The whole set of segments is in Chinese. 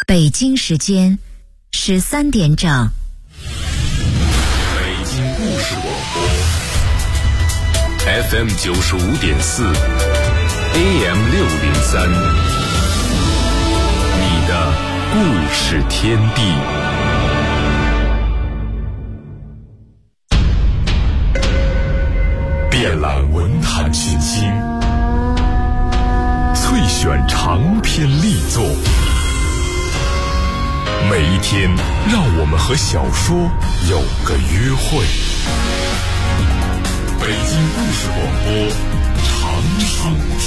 北京时间13点整。 北京故事广播 FM 95.4 AM 603，你的故事天地。遍览文坛新星，萃选长篇力作。每一天，让我们和小说有个约会。北京故事广播，长寿天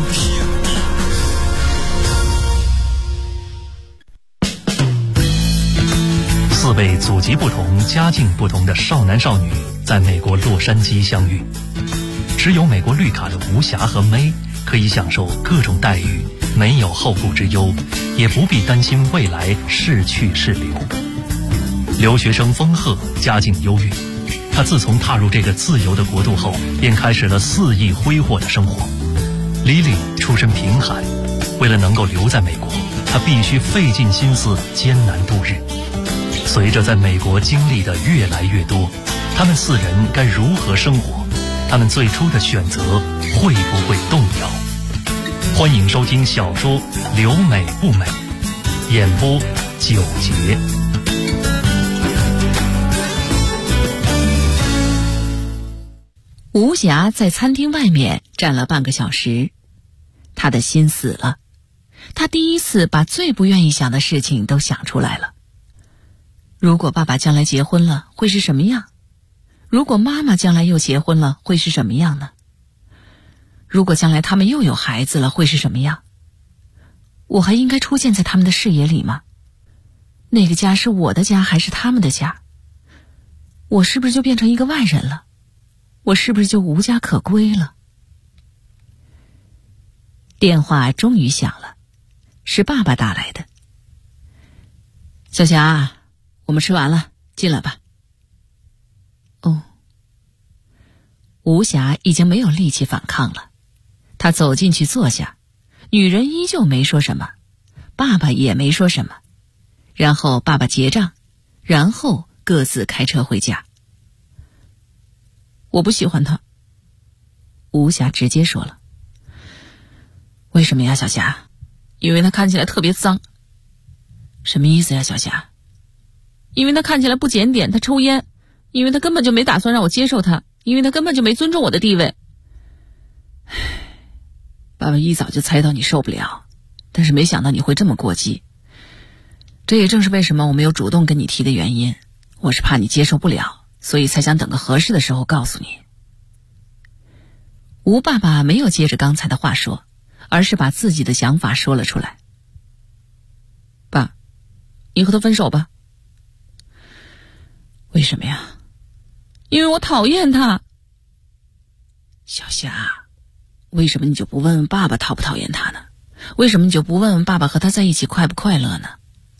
地。4位祖籍不同、家境不同的少男少女在美国洛杉矶相遇。持有美国绿卡的吴霞和May可以享受各种待遇，没有后顾之忧，也不必担心未来是去是留。留学生丰鹤家境优越，他自从踏入这个自由的国度后，便开始了肆意挥霍的生活。Lily出身贫寒，为了能够留在美国，他必须费尽心思艰难度日。随着在美国经历的越来越多，他们4人该如何生活？他们最初的选择会不会动摇？欢迎收听小说《留美不美》，演播9节。 吴霞在餐厅外面站了半个小时，她的心死了。她第一次把最不愿意想的事情都想出来了。如果爸爸将来结婚了，会是什么样？如果妈妈将来又结婚了，会是什么样呢？如果将来他们又有孩子了，会是什么样？我还应该出现在他们的视野里吗？那个家是我的家还是他们的家？我是不是就变成一个外人了？我是不是就无家可归了？电话终于响了，是爸爸打来的。小霞，我们吃完了，进来吧。哦，吴霞已经没有力气反抗了，她走进去坐下，女人依旧没说什么，爸爸也没说什么，然后爸爸结账，然后各自开车回家。我不喜欢他，吴霞直接说了。为什么呀，小霞？因为他看起来特别脏。什么意思呀，小霞？因为他看起来不检点，他抽烟，因为他根本就没打算让我接受他，因为他根本就没尊重我的地位。爸爸一早就猜到你受不了，但是没想到你会这么过激。这也正是为什么我没有主动跟你提的原因，我是怕你接受不了，所以才想等个合适的时候告诉你。吴爸爸没有接着刚才的话说，而是把自己的想法说了出来。爸，你和他分手吧。为什么呀？因为我讨厌他。小霞，为什么你就不问问爸爸讨不讨厌他呢？为什么你就不问问爸爸和他在一起快不快乐呢？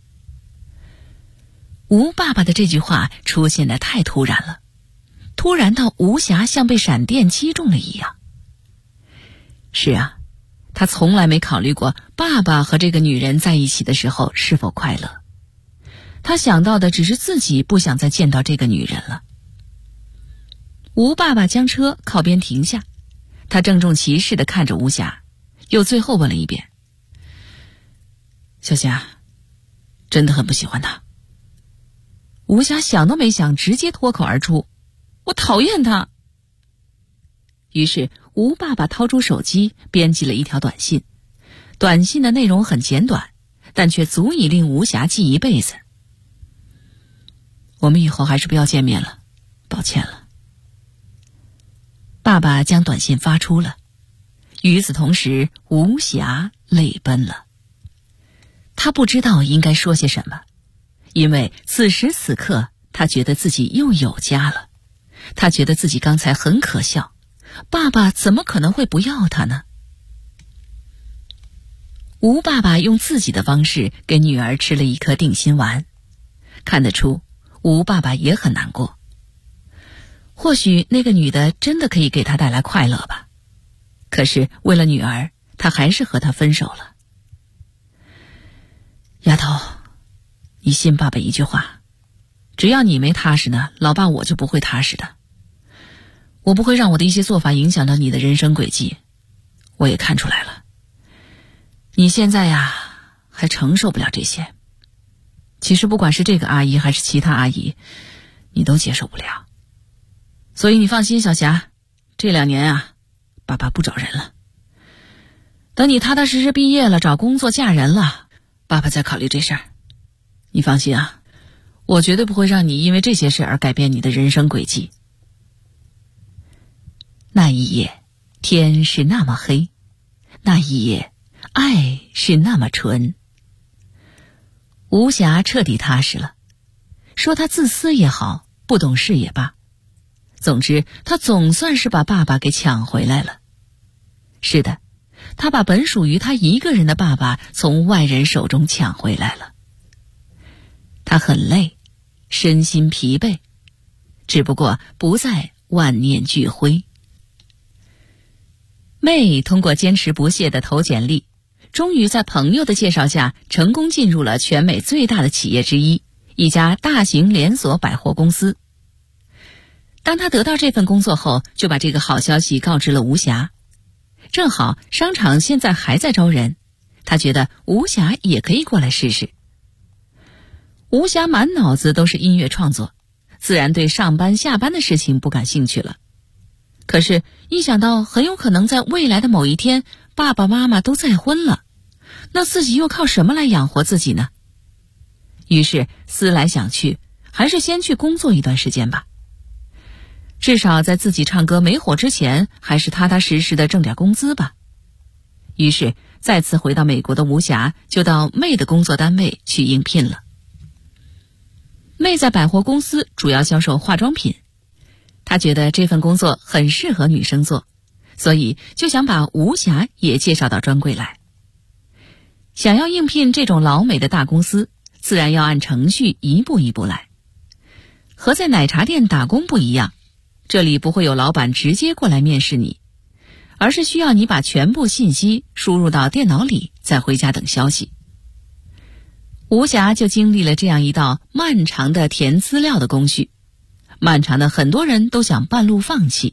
吴爸爸的这句话出现得太突然了，突然到吴霞像被闪电击中了一样。是啊，他从来没考虑过爸爸和这个女人在一起的时候是否快乐，他想到的只是自己不想再见到这个女人了。吴爸爸将车靠边停下，他郑重其事地看着吴霞，又最后问了一遍。小霞，真的很不喜欢他。吴霞想都没想，直接脱口而出，我讨厌他。于是吴爸爸掏出手机编辑了一条短信，短信的内容很简短，但却足以令吴霞记一辈子。我们以后还是不要见面了，抱歉了。爸爸将短信发出了，与此同时吴霞泪奔了。他不知道应该说些什么，因为此时此刻他觉得自己又有家了，他觉得自己刚才很可笑，爸爸怎么可能会不要他呢？吴爸爸用自己的方式给女儿吃了一颗定心丸，看得出吴爸爸也很难过。或许那个女的真的可以给他带来快乐吧，可是为了女儿，他还是和她分手了。丫头， 你信爸爸一句话，只要你没踏实呢，老爸我就不会踏实的。我不会让我的一些做法影响到你的人生轨迹。我也看出来了，你现在呀还承受不了这些。其实不管是这个阿姨还是其他阿姨，你都接受不了。所以你放心，小霞，这2年啊，爸爸不找人了。等你踏踏实实毕业了，找工作嫁人了，爸爸再考虑这事儿。你放心啊，我绝对不会让你因为这些事而改变你的人生轨迹。那一夜，天是那么黑，那一夜，爱是那么纯。吴霞彻底踏实了，说他自私也好，不懂事也罢，总之他总算是把爸爸给抢回来了。是的，他把本属于他一个人的爸爸从外人手中抢回来了。他很累，身心疲惫，只不过不再万念俱灰。妹通过坚持不懈的投简历，终于在朋友的介绍下成功进入了全美最大的企业之一，一家大型连锁百货公司。当他得到这份工作后，就把这个好消息告知了吴霞。正好商场现在还在招人，他觉得吴霞也可以过来试试。吴霞满脑子都是音乐创作，自然对上班下班的事情不感兴趣了。可是一想到很有可能在未来的某一天爸爸妈妈都再婚了，那自己又靠什么来养活自己呢？于是思来想去，还是先去工作一段时间吧。至少在自己唱歌没火之前，还是踏踏实实的挣点工资吧。于是再次回到美国的吴霞就到妹的工作单位去应聘了。妹在百货公司主要销售化妆品，她觉得这份工作很适合女生做，所以就想把吴霞也介绍到专柜来。想要应聘这种老美的大公司，自然要按程序一步一步来。和在奶茶店打工不一样，这里不会有老板直接过来面试你，而是需要你把全部信息输入到电脑里，再回家等消息。吴霞就经历了这样一道漫长的填资料的工序，漫长的很多人都想半路放弃。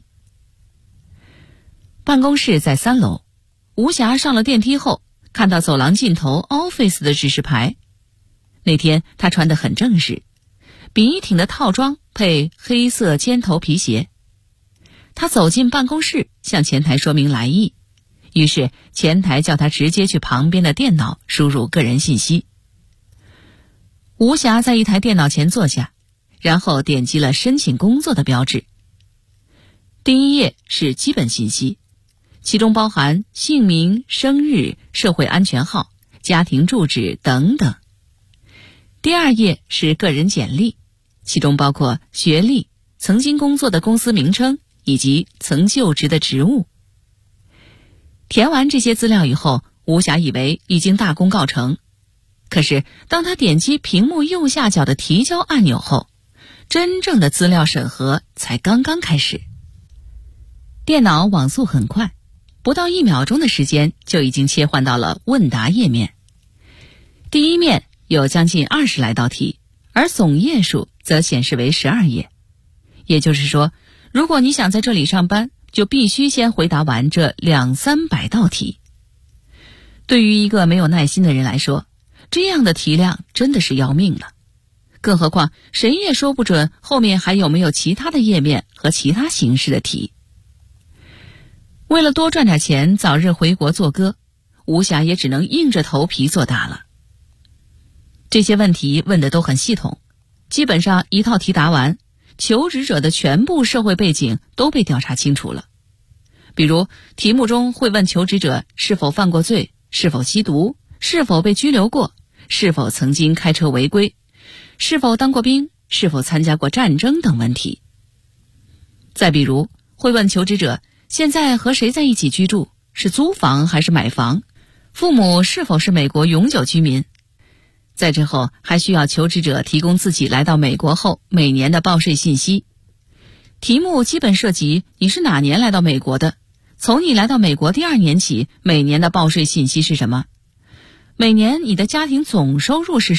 办公室在3楼，吴霞上了电梯后，看到走廊尽头 Office 的指示牌。那天她穿得很正式，笔挺的套装配黑色尖头皮鞋。她走进办公室，向前台说明来意，于是前台叫她直接去旁边的电脑输入个人信息。吴霞在一台电脑前坐下，然后点击了申请工作的标志。第一页是基本信息，其中包含姓名、生日、社会安全号、家庭住址等等。第2页是个人简历，其中包括学历、曾经工作的公司名称以及曾就职的职务。填完这些资料以后，吴霞以为已经大功告成。可是当他点击屏幕右下角的提交按钮后，真正的资料审核才刚刚开始。电脑网速很快，不到1秒钟的时间就已经切换到了问答页面。第一面有将近20来道题，而总页数则显示为12页。也就是说，如果你想在这里上班，就必须先回答完这200-300道题。对于一个没有耐心的人来说，这样的题量真的是要命了。更何况谁也说不准后面还有没有其他的页面和其他形式的题。为了多赚点钱，早日回国做歌，吴霞也只能硬着头皮作答了。这些问题问的都很系统，基本上一套题答完，求职者的全部社会背景都被调查清楚了。比如题目中会问求职者是否犯过罪，是否吸毒，是否被拘留过，是否曾经开车违规，是否当过兵，是否参加过战争等问题。再比如会问求职者现在和谁在一起居住，是租房还是买房，父母是否是美国永久居民。在之后还需要求职者提供自己来到美国后每年的报税信息。题目基本涉及你是哪年来到美国的，从你来到美国第2年起，每年的报税信息是什么，每年你的家庭总收入是什么，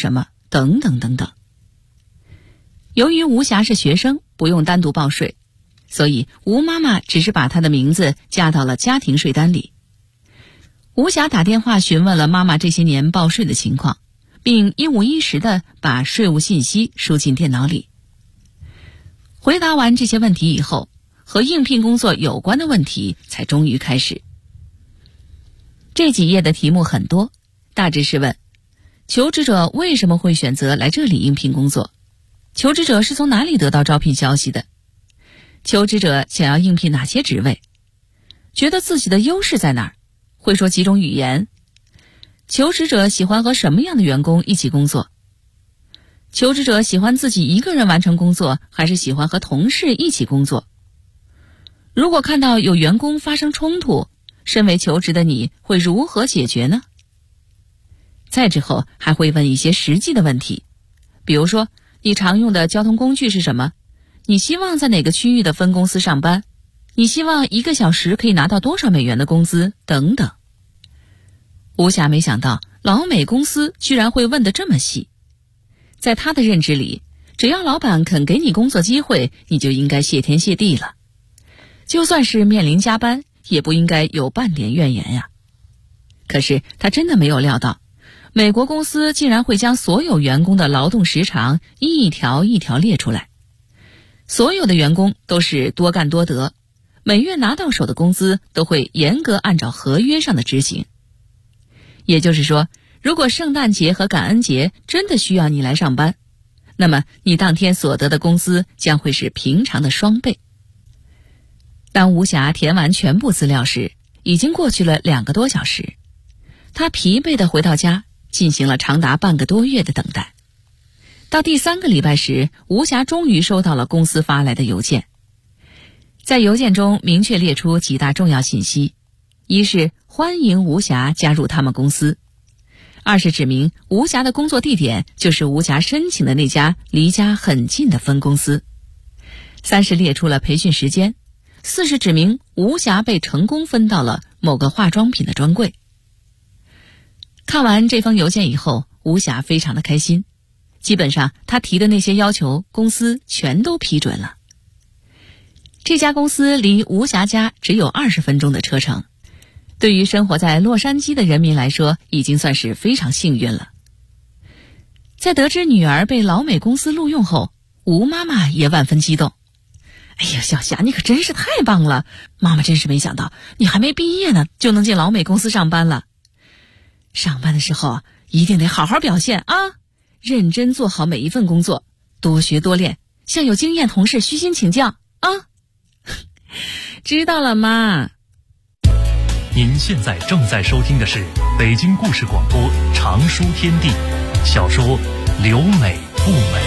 等等等等。由于吴霞是学生，不用单独报税，所以吴妈妈只是把她的名字加到了家庭税单里。吴霞打电话询问了妈妈这些年报税的情况，并一五一十地把税务信息输进电脑里。回答完这些问题以后，和应聘工作有关的问题才终于开始。这几页的题目很多，大致是问求职者为什么会选择来这里应聘工作，求职者是从哪里得到招聘消息的，求职者想要应聘哪些职位，觉得自己的优势在哪儿，会说几种语言，求职者喜欢和什么样的员工一起工作，求职者喜欢自己一个人完成工作，还是喜欢和同事一起工作，如果看到有员工发生冲突，身为求职的你会如何解决呢？再之后还会问一些实际的问题，比如说你常用的交通工具是什么，你希望在哪个区域的分公司上班，你希望1个小时可以拿到多少美元的工资等等。吴霞没想到老美公司居然会问得这么细，在他的认知里，只要老板肯给你工作机会，你就应该谢天谢地了，就算是面临加班也不应该有半点怨言呀。可是他真的没有料到，美国公司竟然会将所有员工的劳动时长一条一条列出来，所有的员工都是多干多得，每月拿到手的工资都会严格按照合约上的执行。也就是说，如果圣诞节和感恩节真的需要你来上班，那么你当天所得的工资将会是平常的双倍。当吴霞填完全部资料时，已经过去了2个多小时。她疲惫地回到家，进行了长达半个多月的等待。到第3个礼拜时，吴霞终于收到了公司发来的邮件。在邮件中明确列出几大重要信息：一是欢迎吴霞加入他们公司；二是指明吴霞的工作地点就是吴霞申请的那家离家很近的分公司；三是列出了培训时间；四是指明吴霞被成功分到了某个化妆品的专柜。看完这封邮件以后，吴霞非常的开心，基本上她提的那些要求，公司全都批准了。这家公司离吴霞家只有20分钟的车程，对于生活在洛杉矶的人民来说，已经算是非常幸运了。在得知女儿被老美公司录用后，吴妈妈也万分激动。哎呀，小霞，你可真是太棒了！妈妈真是没想到，你还没毕业呢，就能进老美公司上班了。上班的时候一定得好好表现啊，认真做好每一份工作，多学多练，向有经验同事虚心请教啊。知道了，妈。 您现在正在收听的是北京故事广播长书天地小说《留美不美》。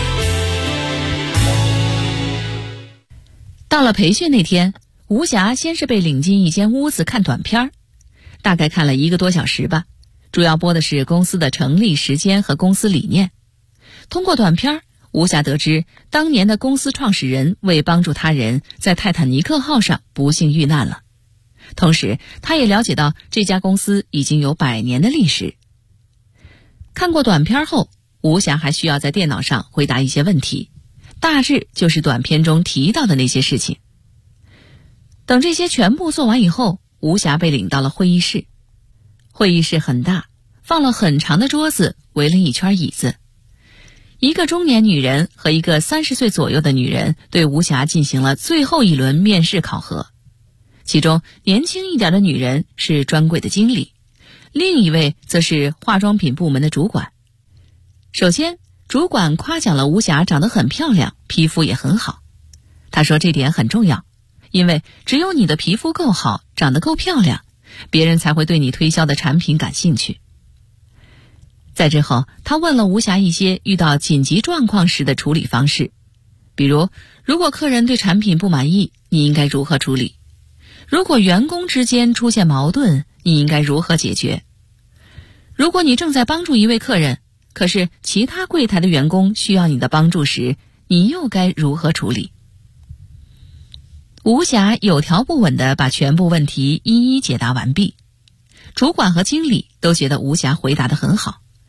到了培训那天，吴霞先是被领进一间屋子看短片，大概看了1个多小时吧，主要播的是公司的成立时间和公司理念。通过短片，吴霞得知当年的公司创始人为帮助他人，在泰坦尼克号上不幸遇难了。同时他也了解到这家公司已经有100年的历史。看过短片后，吴霞还需要在电脑上回答一些问题，大致就是短片中提到的那些事情。等这些全部做完以后，吴霞被领到了会议室。会议室很大，放了很长的桌子，围了一圈椅子。一个中年女人和一个30岁左右的女人对吴霞进行了最后一轮面试考核。其中年轻一点的女人是专柜的经理，另一位则是化妆品部门的主管。首先，主管夸奖了吴霞长得很漂亮，皮肤也很好。他说这点很重要，因为只有你的皮肤够好，长得够漂亮，别人才会对你推销的产品感兴趣。再之后，他问了吴霞一些遇到紧急状况时的处理方式，比如如果客人对产品不满意，你应该如何处理？如果员工之间出现矛盾，你应该如何解决？如果你正在帮助一位客人，可是其他柜台的员工需要你的帮助时，你又该如何处理？吴霞有条不紊地把全部问题一一解答完毕。主管和经理都觉得吴霞回答得很好，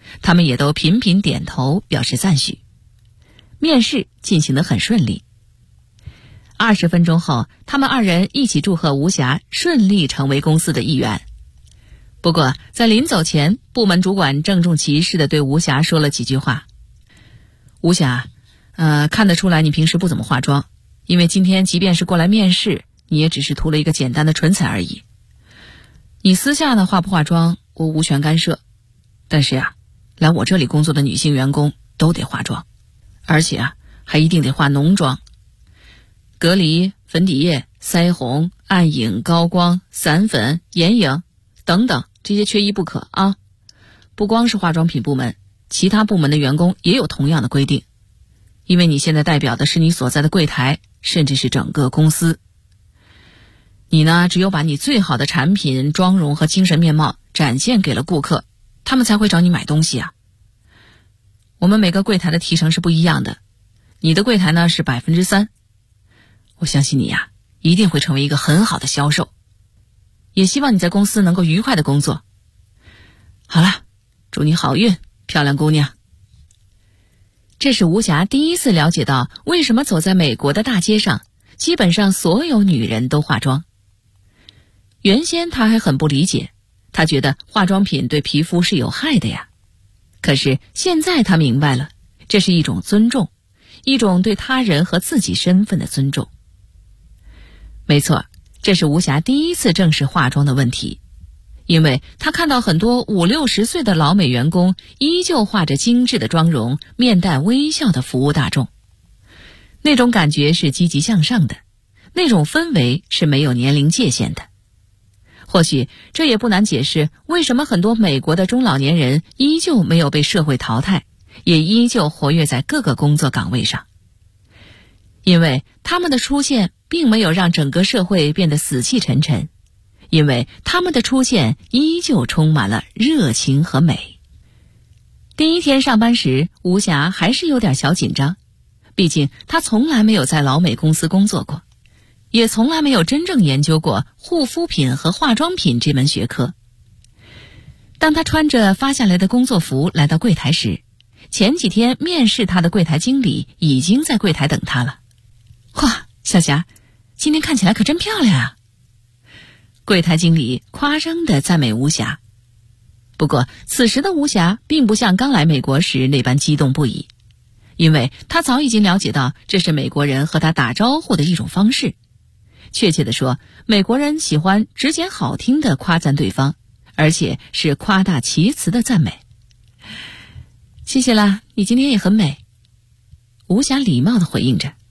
他们也都频频点头表示赞许。面试进行得很顺利。20分钟后，他们2人一起祝贺吴霞顺利成为公司的一员。不过在临走前，部门主管郑重其事地对吴霞说了几句话。吴霞，看得出来你平时不怎么化妆，因为今天即便是过来面试，你也只是涂了一个简单的唇彩而已。你私下呢化不化妆，我无权干涉。但是来我这里工作的女性员工都得化妆，而且还一定得化浓妆。隔离、粉底液、腮红、暗影、高光、散粉、眼影等等，这些缺一不可啊！不光是化妆品部门，其他部门的员工也有同样的规定。因为你现在代表的是你所在的柜台，甚至是整个公司。你呢，只有把你最好的产品、妆容和精神面貌展现给了顾客，他们才会找你买东西啊。我们每个柜台的提成是不一样的，你的柜台呢是 3%。我相信你一定会成为一个很好的销售，也希望你在公司能够愉快的工作。好了，祝你好运，漂亮姑娘。这是吴霞第一次了解到为什么走在美国的大街上，基本上所有女人都化妆。原先她还很不理解，她觉得化妆品对皮肤是有害的呀。可是现在她明白了，这是一种尊重，一种对他人和自己身份的尊重。没错，这是吴霞第一次正视化妆的问题，因为她看到很多50-60岁的老美员工依旧化着精致的妆容，面带微笑的服务大众。那种感觉是积极向上的，那种氛围是没有年龄界限的。或许这也不难解释为什么很多美国的中老年人依旧没有被社会淘汰，也依旧活跃在各个工作岗位上。因为他们的出现并没有让整个社会变得死气沉沉，因为他们的出现依旧充满了热情和美。第一天上班时，吴霞还是有点小紧张，毕竟她从来没有在老美公司工作过，也从来没有真正研究过护肤品和化妆品这门学科。当她穿着发下来的工作服来到柜台时，前几天面试她的柜台经理已经在柜台等她了。哇，小霞，今天看起来可真漂亮啊！柜台经理夸张地赞美吴霞。不过此时的吴霞并不像刚来美国时那般激动不已，因为她早已经了解到这是美国人和她打招呼的一种方式。确切地说，美国人喜欢直简好听地夸赞对方，而且是夸大其词的赞美。谢谢啦，你今天也很美。吴霞礼貌地回应着。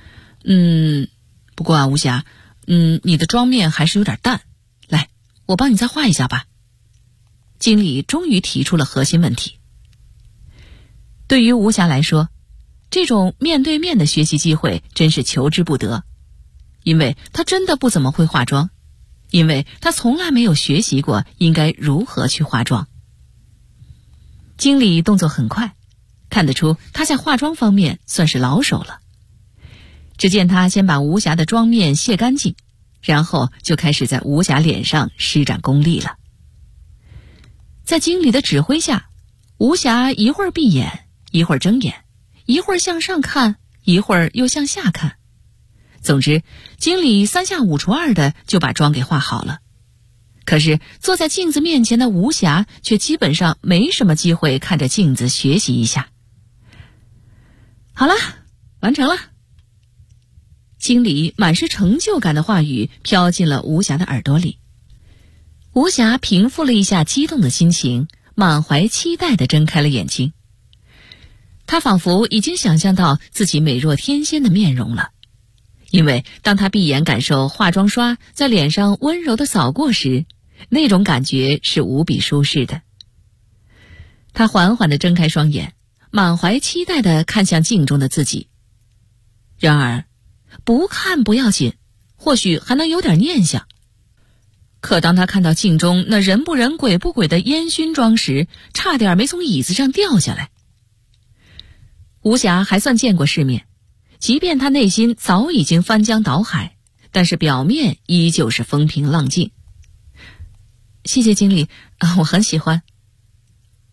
不过吴霞，你的妆面还是有点淡，来，我帮你再画一下吧。经理终于提出了核心问题。对于吴霞来说，这种面对面的学习机会真是求之不得，因为她真的不怎么会化妆，因为她从来没有学习过应该如何去化妆。经理动作很快，看得出他在化妆方面算是老手了。只见他先把吴霞的妆面卸干净，然后就开始在吴霞脸上施展功力了。在经理的指挥下，吴霞一会儿闭眼，一会儿睁眼，一会儿向上看，一会儿又向下看。总之，经理3下5除2的就把妆给画好了。可是坐在镜子面前的吴霞却基本上没什么机会看着镜子学习一下。好了，完成了。经理满是成就感的话语飘进了吴霞的耳朵里。吴霞平复了一下激动的心情，满怀期待地睁开了眼睛。她仿佛已经想象到自己美若天仙的面容了，因为当她闭眼感受化妆刷在脸上温柔地扫过时，那种感觉是无比舒适的。她缓缓地睁开双眼，满怀期待地看向镜中的自己。然而不看不要紧，或许还能有点念想。可当他看到镜中那人不人鬼不鬼的烟熏妆时，差点没从椅子上掉下来。吴霞还算见过世面，即便他内心早已经翻江倒海，但是表面依旧是风平浪静。谢谢经理，我很喜欢。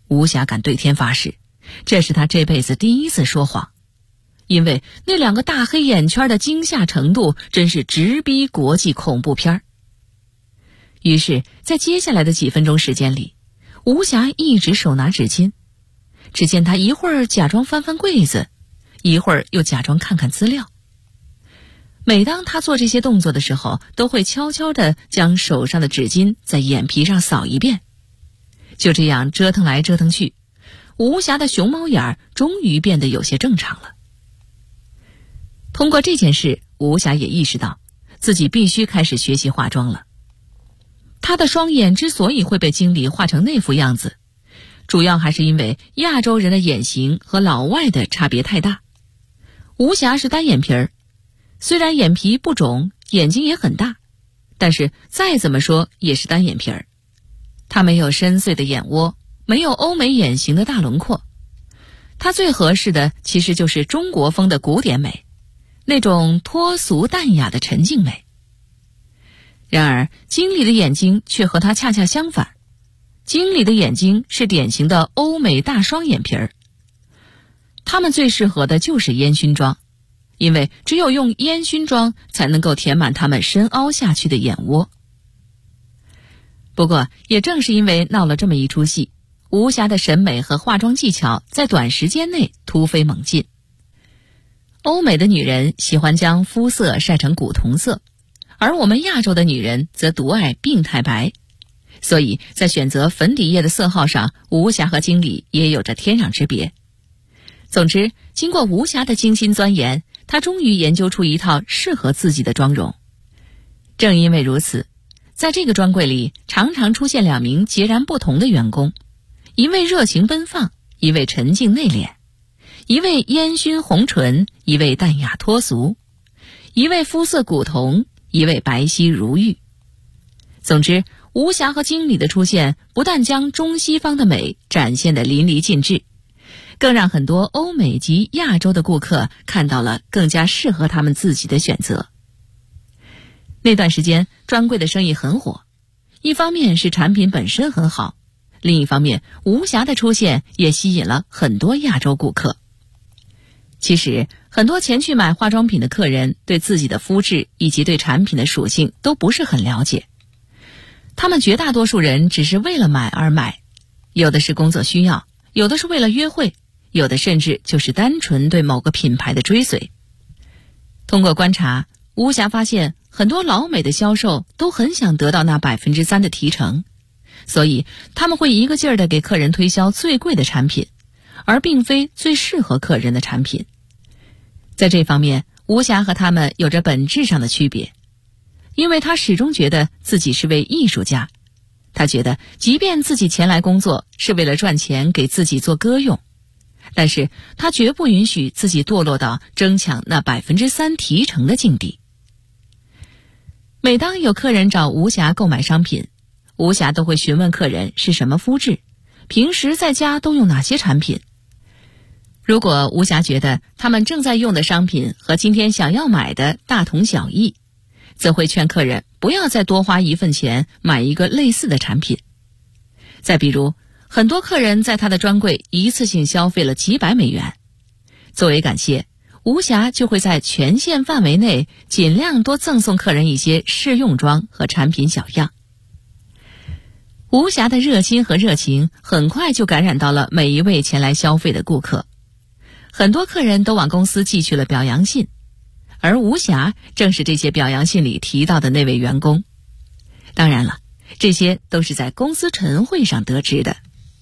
吴霞敢对天发誓，这是她这辈子第一次说谎，因为那2个大黑眼圈的惊吓程度真是直逼国际恐怖片。于是在接下来的几分钟时间里，吴霞一直手拿纸巾，只见她一会儿假装翻翻柜子，一会儿又假装看看资料。每当她做这些动作的时候，都会悄悄地将手上的纸巾在眼皮上扫一遍。就这样折腾来折腾去，吴霞的熊猫眼终于变得有些正常了。通过这件事，吴霞也意识到自己必须开始学习化妆了。她的双眼之所以会被经理画成那副样子，主要还是因为亚洲人的眼型和老外的差别太大。吴霞是单眼皮儿，虽然眼皮不肿，眼睛也很大，但是再怎么说也是单眼皮儿。她没有深邃的眼窝，没有欧美眼型的大轮廓，她最合适的其实就是中国风的古典美，那种脱俗淡雅的沉静美。然而经理的眼睛却和她恰恰相反，经理的眼睛是典型的欧美大双眼皮儿。他们最适合的就是烟熏妆，因为只有用烟熏妆才能够填满他们深凹下去的眼窝。不过也正是因为闹了这么一出戏，吴霞的审美和化妆技巧在短时间内突飞猛进。欧美的女人喜欢将肤色晒成古铜色，而我们亚洲的女人则独爱病态白，所以在选择粉底液的色号上，吴霞和经理也有着天壤之别。总之，经过吴霞的精心钻研，她终于研究出一套适合自己的妆容。正因为如此，在这个专柜里常常出现2名截然不同的员工，一位热情奔放，一位沉静内敛，一位烟熏红唇，一位淡雅脱俗，一位肤色古铜，一位白皙如玉。总之，吴霞和经理的出现不但将中西方的美展现得淋漓尽致，更让很多欧美及亚洲的顾客看到了更加适合他们自己的选择。那段时间专柜的生意很火，一方面是产品本身很好，另一方面吴霞的出现也吸引了很多亚洲顾客。其实很多前去买化妆品的客人对自己的肤质以及对产品的属性都不是很了解，他们绝大多数人只是为了买而买，有的是工作需要，有的是为了约会，有的甚至就是单纯对某个品牌的追随。通过观察，吴霞发现很多老美的销售都很想得到那 3% 的提成，所以他们会一个劲儿地给客人推销最贵的产品，而并非最适合客人的产品。在这方面，吴霞和他们有着本质上的区别，因为她始终觉得自己是位艺术家，她觉得即便自己前来工作是为了赚钱给自己做歌用，但是她绝不允许自己堕落到争抢那 3% 提成的境地。每当有客人找吴霞购买商品，吴霞都会询问客人是什么肤质，平时在家都用哪些产品。如果吴霞觉得他们正在用的商品和今天想要买的大同小异，则会劝客人不要再多花1份钱买一个类似的产品。再比如，很多客人在他的专柜一次性消费了几百美元，作为感谢，吴霞就会在权限范围内尽量多赠送客人一些试用装和产品小样。吴霞的热心和热情很快就感染到了每一位前来消费的顾客，很多客人都往公司寄去了表扬信，而吴霞正是这些表扬信里提到的那位员工。当然了，这些都是在公司晨会上得知的。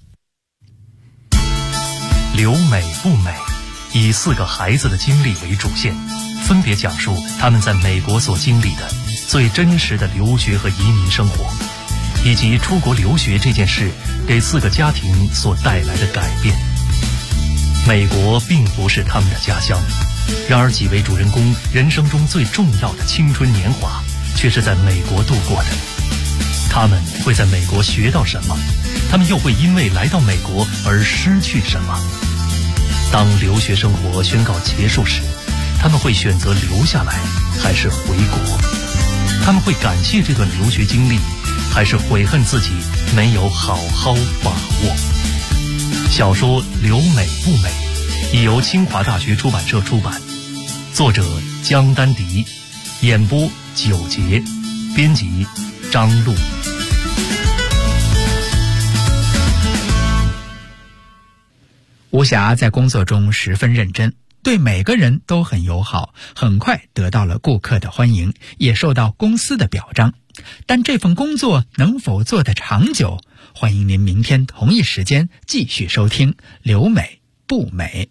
留美不美，以4个孩子的经历为主线，分别讲述他们在美国所经历的最真实的留学和移民生活，以及出国留学这件事给4个家庭所带来的改变。美国并不是他们的家乡，然而几位主人公人生中最重要的青春年华却是在美国度过的。他们会在美国学到什么？他们又会因为来到美国而失去什么？当留学生活宣告结束时，他们会选择留下来还是回国？他们会感谢这段留学经历，还是悔恨自己没有好好把握？ 小说《留美不美》已由清华大学出版社出版，作者江丹迪，演播九杰，编辑张璐。 吴霞在工作中十分认真，对每个人都很友好，很快得到了顾客的欢迎，也受到公司的表彰。但这份工作能否做得长久？欢迎您明天同一时间继续收听《留美不美》。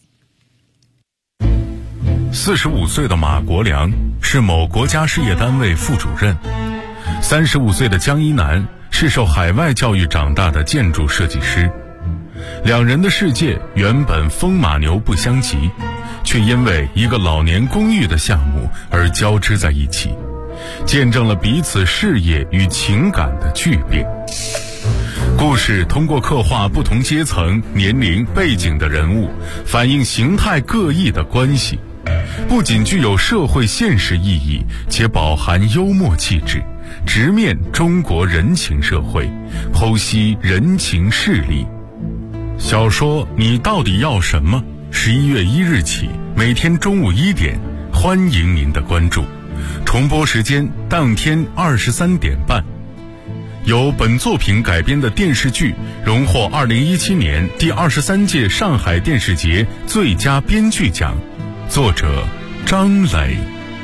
45岁的马国良是某国家事业单位副主任，35岁的江一南是受海外教育长大的建筑设计师。两人的世界原本风马牛不相及，却因为一个老年公寓的项目而交织在一起，见证了彼此事业与情感的巨变。故事通过刻画不同阶层、年龄、背景的人物，反映形态各异的关系，不仅具有社会现实意义，且饱含幽默气质，直面中国人情社会，剖析人情势力。小说《你到底要什么》11月1日起，每天中午1点，欢迎您的关注。重播时间当天23点半。由本作品改编的电视剧荣获2017年第23届上海电视节最佳编剧奖，作者张磊。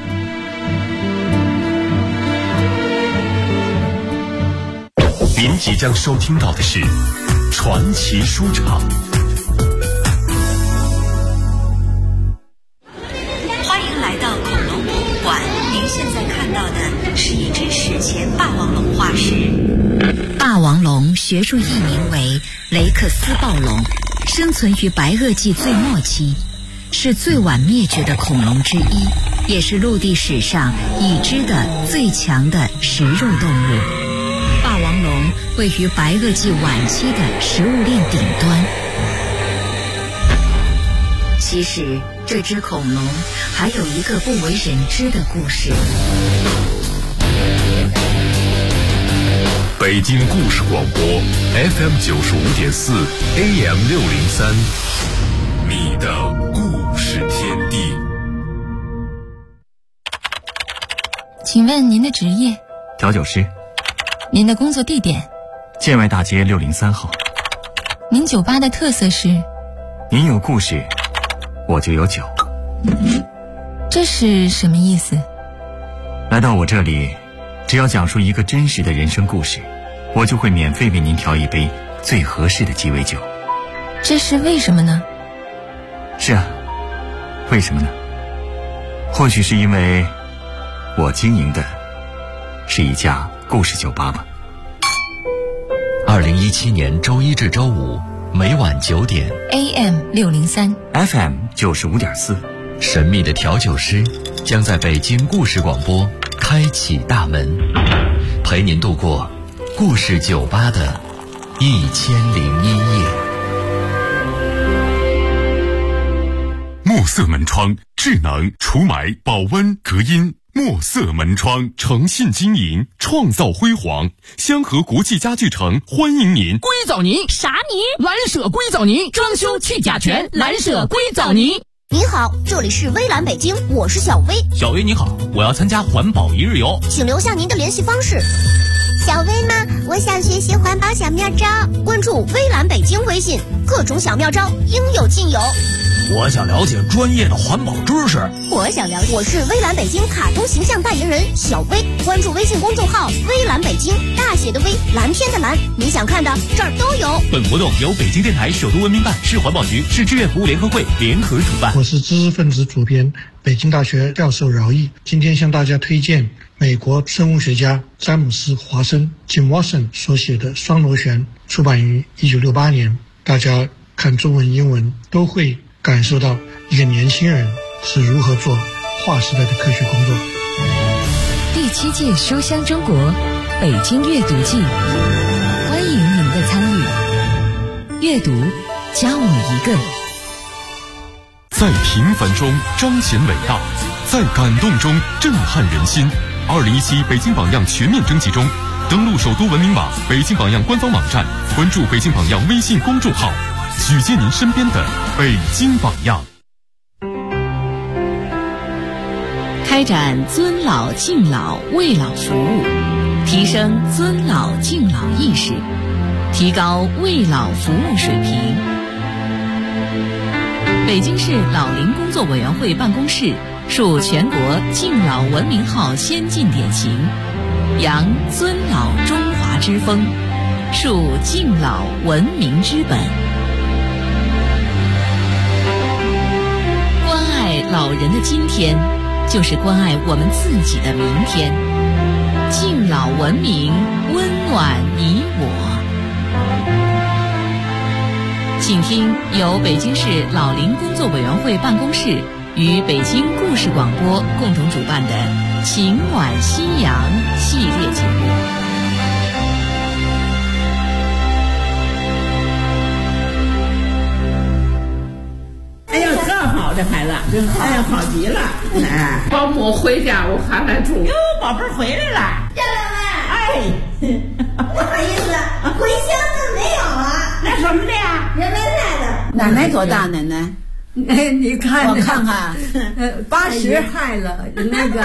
您即将收听到的是传奇书场。 欢迎来到恐龙博物馆，您现在看到的是一只史前霸王龙化石。霸王龙学术译名为雷克斯暴龙，生存于白垩纪最末期，是最晚灭绝的恐龙之一，也是陆地史上已知的最强的食肉动物。霸王龙位于白垩纪晚期的食物链顶端。其实这只恐龙还有一个不为人知的故事。 北京故事广播 FM 95.4 AM 603，你的故事天地。 请问您的职业？ 调酒师。 您的工作地点？ 建外大街603号。 您酒吧的特色是？ 您有故事，我就有酒。 这是什么意思？ 来到我这里，只要讲述一个真实的人生故事，我就会免费为您调一杯最合适的鸡尾酒。 这是为什么呢？ 是啊，为什么呢？或许是因为我经营的是一家故事酒吧吧。 2017年周一至周五每晚9点 AM 603 FM 95.4， 神秘的调酒师将在北京故事广播开启大门，陪您度过故事酒吧的1001夜。 墨色门窗，智能除霾、保温、隔音。墨色门窗诚信经营，创造辉煌。香河国际家具城欢迎您。 硅藻泥啥泥？蓝舍硅藻泥，装修去甲醛，蓝舍硅藻泥。 您好，这里是微蓝北京，我是小薇。 小薇你好，我要参加环保一日游， 请留下您的联系方式。小薇吗？我想学习环保小妙招，关注微蓝北京微信，各种小妙招应有尽有。 我想了解专业的环保知识。 我是微蓝北京卡通形象代言人小薇，关注微信公众号微蓝北京，大写的微，蓝天的蓝，你想看的这儿都有。 本活动由北京电台首都文明办、市环保局、市志愿服务联合会联合主办。 我是知识分子主编，北京大学教授饶毅，今天向大家推荐美国生物学家詹姆斯·华生 Jim Watson 所写的《双螺旋》，出版于1968年。大家看中文、英文都会感受到一个年轻人是如何做划时代的科学工作。 第7届书香中国北京阅读季，欢迎您的参与。阅读，加我一个。 在平凡中彰显伟大，在感动中震撼人心。2017北京榜样全面征集中，登录首都文明网、北京榜样官方网站，关注北京榜样微信公众号。 举荐您身边的北京榜样。 开展尊老敬老为老服务，提升尊老敬老意识，提高为老服务水平。北京市老龄工作委员会办公室树全国敬老文明号先进典型，扬尊老中华之风，树敬老文明之本。关爱老人的今天，就是关爱我们自己的明天。敬老文明，温暖你我。请听由北京市老龄工作委员会办公室与北京故事广播共同主办的《情暖夕阳》系列节目。 哎呀，可好这孩子，真好，哎呀，好极了！哎，保姆回家我还来住。哟，宝贝儿回来了， 漂亮们！ 哎， 不好意思，回箱子没有啊？ 那什么的呀？ 人没来的。 奶奶多大？奶奶？ 哎，你看， 我看看 ，80害了，那个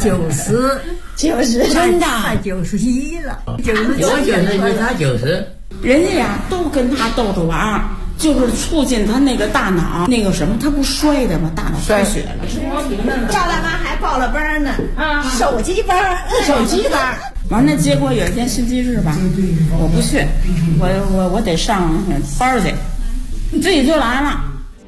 90， 真的， 快91了 ，90， 他90。 人家呀都跟他逗着玩儿，就是促进他那个大脑那个什么，他不摔的吗？大脑衰血了。 赵大妈还报了班呢，手机班。 完了，结果有一天星期日吧，我不去，我得上班去，自己就来了。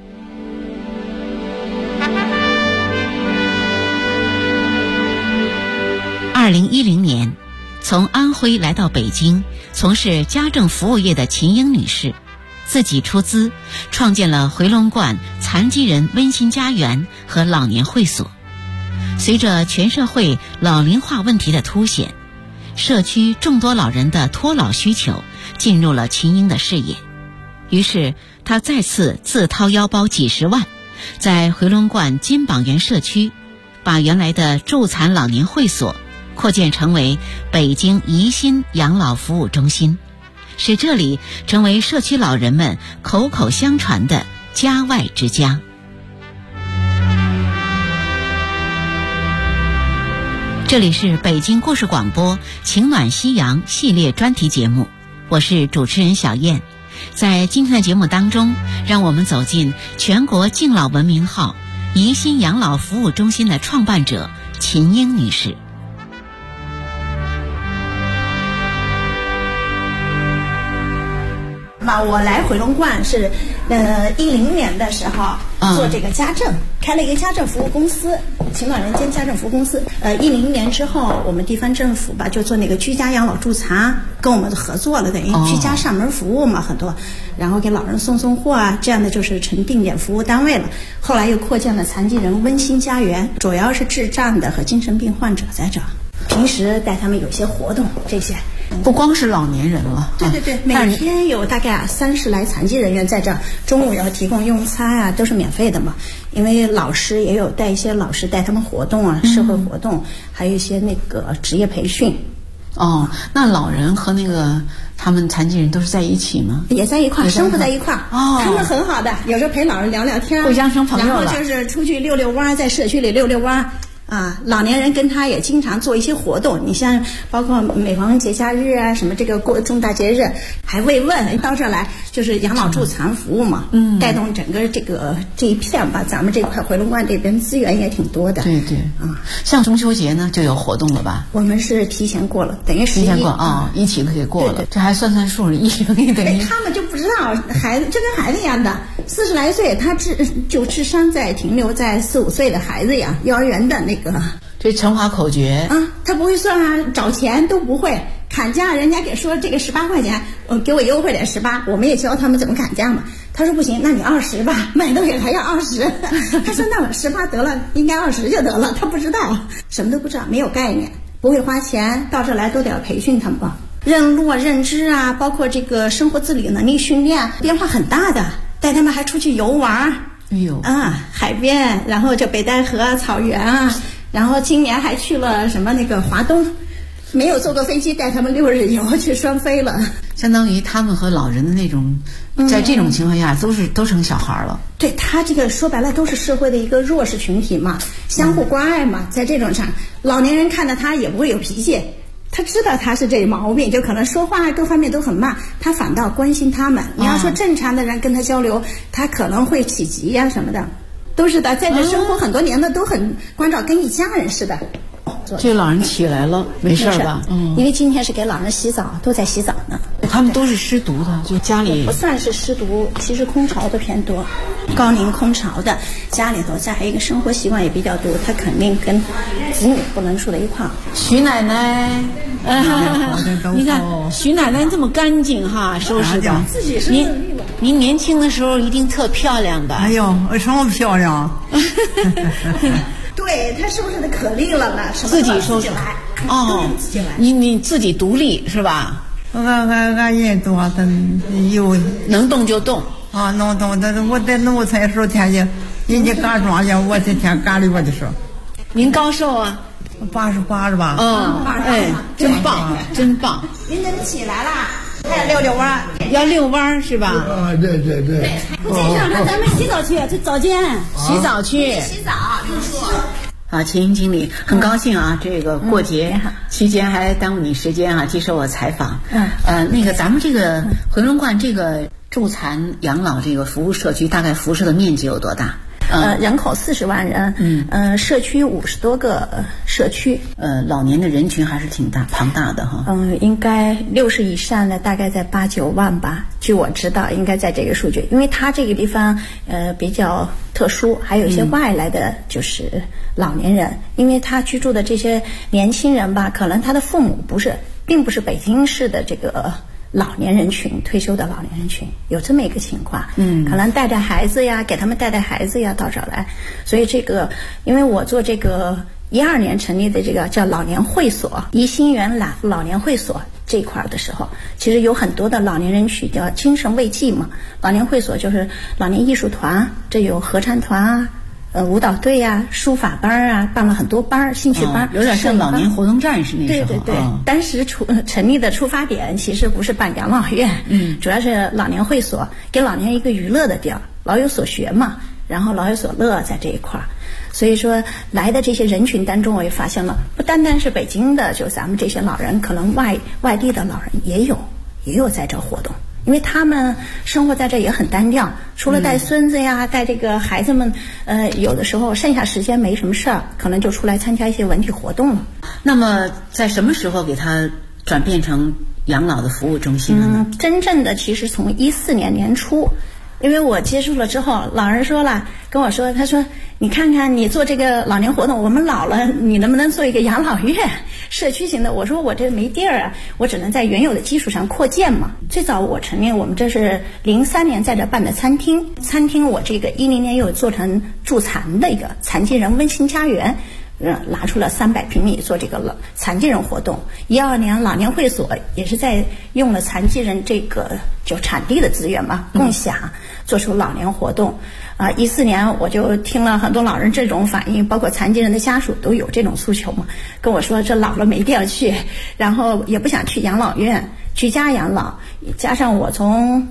2010年，从安徽来到北京从事家政服务业的秦英女士，自己出资创建了回龙观残疾人温馨家园和老年会所。随着全社会老龄化问题的凸显，社区众多老人的托老需求进入了秦英的视野。于是她再次自掏腰包几十万，在回龙观金榜园社区把原来的助残老年会所扩建成为北京怡心养老服务中心，使这里成为社区老人们口口相传的家外之家。这里是北京故事广播情暖夕阳系列专题节目，我是主持人小燕。在今天的节目当中，让我们走进全国敬老文明号怡心养老服务中心的创办者秦英女士。 我来回龙观是10年的时候做这个家政，开了一个家政服务公司，情暖人间家政服务公司。10年之后，我们地方政府吧就做那个居家养老助残，跟我们合作了，等于居家上门服务嘛，很多，然后给老人送货啊，这样的就是成定点服务单位了。后来又扩建了残疾人温馨家园，主要是智障的和精神病患者在这，平时带他们有些活动这些。 不光是老年人了， 对，每天有大概30来残疾人员在这儿，中午要提供用餐啊，都是免费的嘛。因为老师也有带一些老师带他们活动啊，社会活动，还有一些那个职业培训。 那老人和那个他们残疾人都是在一起吗？ 也在一块，生活在一块。他们很好的，有时候陪老人聊聊天， 互相成朋友了。 然后就是出去遛遛弯，在社区里遛遛弯。老年人跟他也经常做一些活动，你像包括每逢节假日啊，什么这个过重大节日，还慰问到这儿来，就是养老助残服务嘛，带动整个这一片吧，咱们这块回龙观这边资源也挺多的。 对，像中秋节呢就有活动了吧？ 我们是提前过了，等于提前过一起给过了，这还算数1001等于。 他们就不知道孩子就跟孩子一样的，40来岁他智商在停留在4、5岁的孩子呀，幼儿园的那个。 这乘法口诀他不会算啊，找钱都不会，砍价人家给说这个18块钱，给我优惠点18，我们也教他们怎么砍价嘛。他说不行，那你20吧，买东西还要20。他说那我18得了，应该20就得了。他不知道，什么都不知道，没有概念，不会花钱，到这来都得要培训他们吧，认路认知啊，包括这个生活自理能力训练，变化很大的，带他们还出去游玩。海边，然后就北戴河草原啊，然后今年还去了什么那个华东， 没有坐过飞机，带他们6日游去双飞了。 相当于他们和老人的那种，在这种情况下都成小孩了。 对，他这个说白了都是社会的一个弱势群体嘛，相互关爱嘛。在这种上，老年人看到他也不会有脾气，他知道他是这毛病，就可能说话各方面都很慢，他反倒关心他们。你要说正常的人跟他交流，他可能会起急呀什么的，都是的。在这生活很多年的都很关照，跟一家人似的。 这老人起来了，没事吧？ 因为今天是给老人洗澡，都在洗澡呢。 他们都是湿毒的，就家里不算是湿毒，其实空巢的偏多，高龄空巢的家里头，再还有一个生活习惯也比较多，他肯定跟子女不能住在一块儿。 徐奶奶，你看徐奶奶这么干净哈，收拾的。您年轻的时候一定特漂亮的。 哎呦，什么漂亮？ 对，他收拾的可利落了，什么自己收拾来哦， 自己来。 你自己独立是吧？ 俺人多，他有能动就动啊，能动。我在农村时候天天人家干庄稼，我这天干里边的时候。 您高寿啊 ？88是吧？ 哎，真棒，真棒。 您能起来啦？还要遛弯， 要遛弯是吧？ 对。 咱们洗澡去，去澡间洗澡去。 洗澡，刘叔。 秦经理，很高兴啊，这个过节期间还耽误你时间啊，接受我采访。那个咱们这个回龙观这个助残养老这个服务社区，大概辐射的面积有多大？ 人口40万人，社区50多个社区， 老年的人群还是挺庞大的哈。 应该60以上的大概在8、9万吧，据我知道应该在这个数据，因为它这个地方比较特殊，还有一些外来的就是老年人，因为他居住的这些年轻人吧，可能他的父母并不是北京市的这个老年人群，退休的老年人群，有这么一个情况。可能带孩子呀，给他们带孩子呀到这儿来。所以这个，因为我做这个12年成立的这个叫老年会所，怡心园老年会所这一块的时候，其实有很多的老年人群叫精神慰藉嘛。老年会所就是老年艺术团，这有合唱团啊。舞蹈队啊，书法班啊，办了很多班，兴趣班， 有点像老年活动站是那时候。 对，当时成立的出发点其实不是办养老院，主要是老年会所，给老年一个娱乐的地儿，老有所学嘛，然后老有所乐在这一块儿。所以说来的这些人群当中，我也发现了，不单单是北京的，就咱们这些老人，可能外地的老人也有在这活动。因为他们生活在这也很单调，除了带孙子呀，带这个孩子们，有的时候剩下时间没什么事儿，可能就出来参加一些文体活动了。 那么在什么时候给他转变成养老的服务中心呢？ 真正的其实从14年年初，因为我接触了之后，老人跟我说，他说你看看你做这个老年活动，我们老了，你能不能做一个养老院社区型的？我说我这没地儿啊，我只能在原有的基础上扩建嘛。最早我成立，我们这是03年在这办的餐厅我这个10年又做成助残的一个残疾人温馨家园。拿出了300平米做这个残疾人活动。12年老年会所也是在用了残疾人这个就产地的资源嘛，共享做出老年活动。14年我就听了很多老人这种反应，包括残疾人的家属都有这种诉求嘛，跟我说这老了没地儿去，然后也不想去养老院，居家养老。加上我从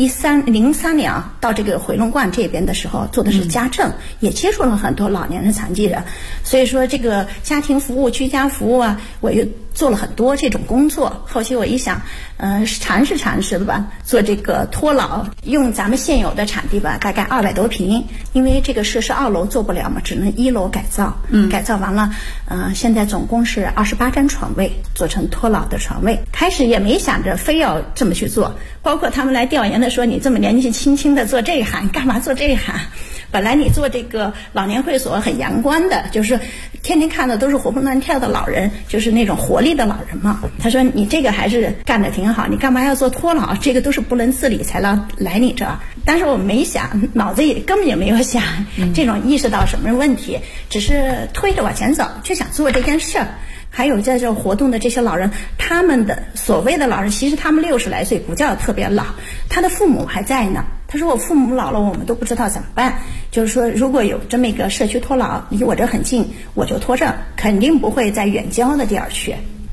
03年到这个回龙观这边的时候做的是家政，也接触了很多老年人残疾人，所以说这个家庭服务居家服务啊，我又做了很多这种工作。后期我一想尝试的吧，做这个托老，用咱们现有的场地吧，大概200多平，因为这个设施2楼做不了嘛，只能1楼改造。改造完了现在总共是28张床位，做成托老的床位。开始也没想着非要这么去做，包括他们来调研的说，你这么年纪轻轻的做这一行，干嘛做这一行？本来你做这个老年会所很阳光的，就是天天看的都是活蹦乱跳的老人，就是那种活力的老人嘛。他说你这个还是干得挺好，你干嘛要做托老？这个都是不能自理才来你这儿。但是我没想，脑子里根本也没有想这种意识到什么问题，只是推着往前走，就想做这件事儿。还有在这活动的这些老人，他们的所谓的老人，其实他们60来岁，不叫特别老，他的父母还在呢。他说我父母老了，我们都不知道怎么办。就是说如果有这么一个社区托老，离我这很近，我就托这，肯定不会在远郊的地儿去。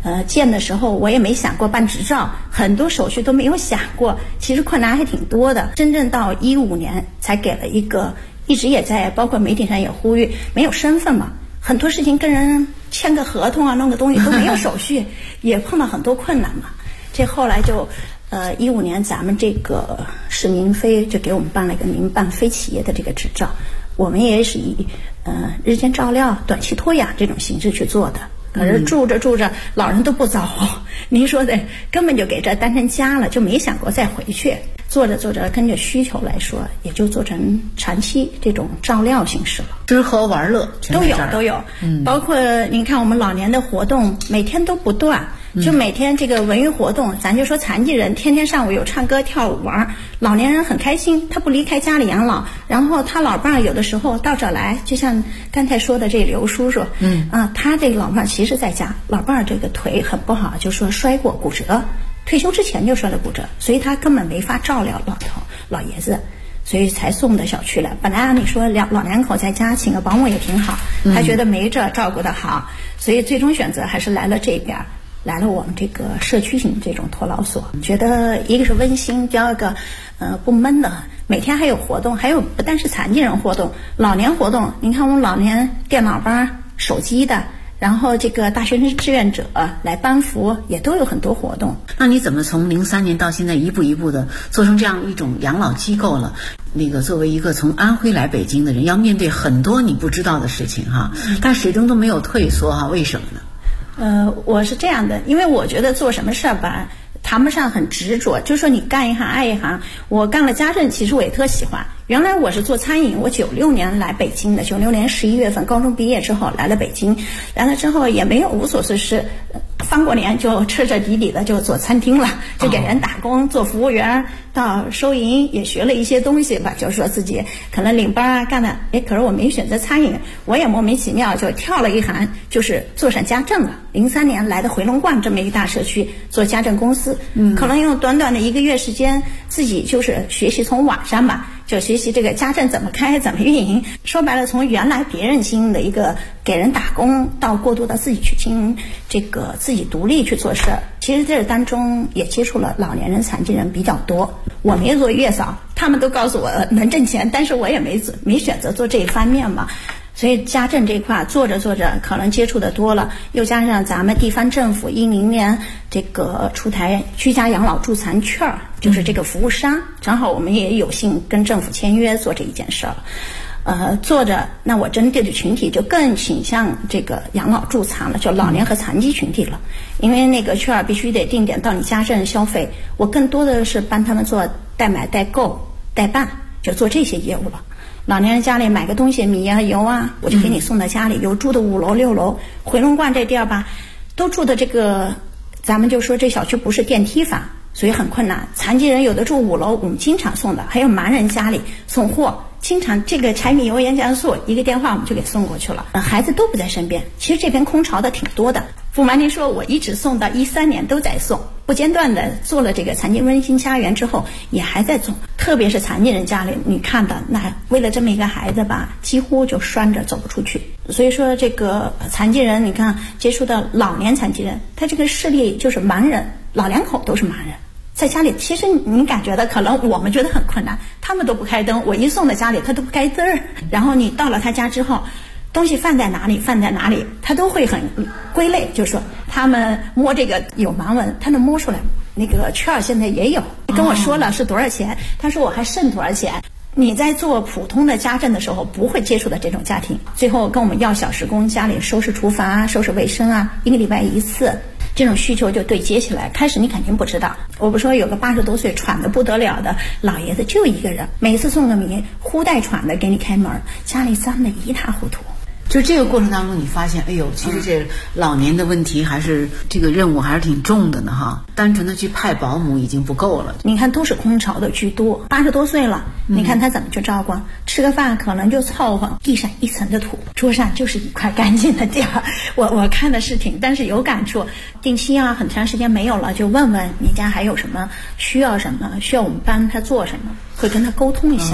建的时候我也没想过办执照，很多手续都没有想过，其实困难还挺多的。真正到15年才给了一个，一直也在包括媒体上也呼吁，没有身份嘛，很多事情跟人签个合同啊，弄个东西都没有手续，也碰到很多困难嘛。这后来就15年咱们这个市民非就给我们办了一个民办非企业的这个执照，我们也是以日间照料、短期托养这种形式去做的。可是住着住着，老人都不走，您说的根本就给这当成家了，就没想过再回去。做着做着，根据需求来说，也就做成长期这种照料形式了。 吃喝玩乐都有，包括您看我们老年的活动，每天都不断。就每天这个文娱活动，咱就说残疾人天天上午有唱歌跳舞玩，老年人很开心，他不离开家里养老，然后他老伴儿有的时候到这儿来，就像刚才说的这刘叔叔，他这个老伴儿其实在家，老伴儿这个腿很不好，就说摔过骨折，退休之前就摔了骨折，所以他根本没法照料老爷子，所以才送到小区来。本来按理说老两口在家请个保姆也挺好，他觉得没这照顾得好，所以最终选择还是来了这边，来了我们这个社区型这种托老所，觉得一个是温馨，第二个不闷的，每天还有活动，还有不但是残疾人活动，老年活动，您看我们老年电脑班、手机的，然后这个大学生志愿者来班服，也都有很多活动。 那你怎么从03年到现在一步一步的做成这样一种养老机构了？那个作为一个从安徽来北京的人，要面对很多你不知道的事情哈，但始终都没有退缩哈，为什么呢？ 我是这样的，因为我觉得做什么事儿吧，谈不上很执着，就说你干一行爱一行。我干了家政，其实我也特喜欢。原来我是做餐饮，我96年来北京的，96年11月份高中毕业之后来了北京，来了之后也没有无所事事，翻过年就彻彻底底的就做餐厅了，就给人打工做服务员，到收银也学了一些东西吧，就是说自己可能领班啊干的，可是我没选择餐饮，我也莫名其妙就跳了一行，就是做上家政了。03年来的回龙观这么一个大社区做家政公司，可能用短短的1个月时间，自己就是学习从网上吧，就学习这个家政怎么开怎么运营。说白了，从原来别人经营的一个给人打工，到过渡到自己去经营这个自己独立去做事儿。其实这当中也接触了老年人残疾人比较多，我没做月嫂，他们都告诉我能挣钱，但是我也没选择做这一方面嘛。所以家政这块做着做着可能接触的多了，又加上咱们地方政府10年这个出台居家养老助残券，就是这个服务商，正好我们也有幸跟政府签约做这一件事儿。做着，那我针对的群体就更倾向这个养老助残了，就老年和残疾群体了。因为那个券必须得定点到你家政消费，我更多的是帮他们做代买代购代办，就做这些业务了。老年人家里买个东西，米啊油啊，我就给你送到家里。有住的5楼6楼，回龙观这地儿吧，都住的这个，咱们就说这小区不是电梯房，所以很困难。残疾人有的住5楼，我们经常送的，还有盲人家里送货，经常这个柴米油盐酱醋一个电话我们就给送过去了。孩子都不在身边，其实这边空巢的挺多的。不瞒您说，我一直送到13年都在送，不间断的做了这个残疾温馨家园之后，也还在送。特别是残疾人家里，你看的那为了这么一个孩子吧，几乎就拴着走不出去。所以说这个残疾人，你看接触到老年残疾人，他这个视力就是盲人，老两口都是盲人。在家里，其实您感觉的可能我们觉得很困难，他们都不开灯，我一送到家里他都不开灯，然后你到了他家之后，东西放在哪里，他都会很归类，就是说他们摸这个有盲文，他能摸出来。那个券现在也有，跟我说了是多少钱，他说我还剩多少钱。你在做普通的家政的时候不会接触的这种家庭，最后跟我们要小时工，家里收拾厨房啊，收拾卫生啊，1个礼拜1次，这种需求就对接起来。开始你肯定不知道，我不说有个80多岁喘得不得了的老爷子就一个人，每次送个米呼带喘的给你开门，家里脏得一塌糊涂。 就这个过程当中，你发现，哎呦，其实这老年的问题还是这个任务还是挺重的呢哈。单纯的去派保姆已经不够了。 你看都是空巢的居多，80多岁了，你看他怎么去照顾？吃个饭可能就凑合，地上一层的土，桌上就是一块干净的地儿。我看的是挺，但是有感触。定期啊，很长时间没有了，就问问你家还有什么需要什么，需要我们帮他做什么，会跟他沟通一下。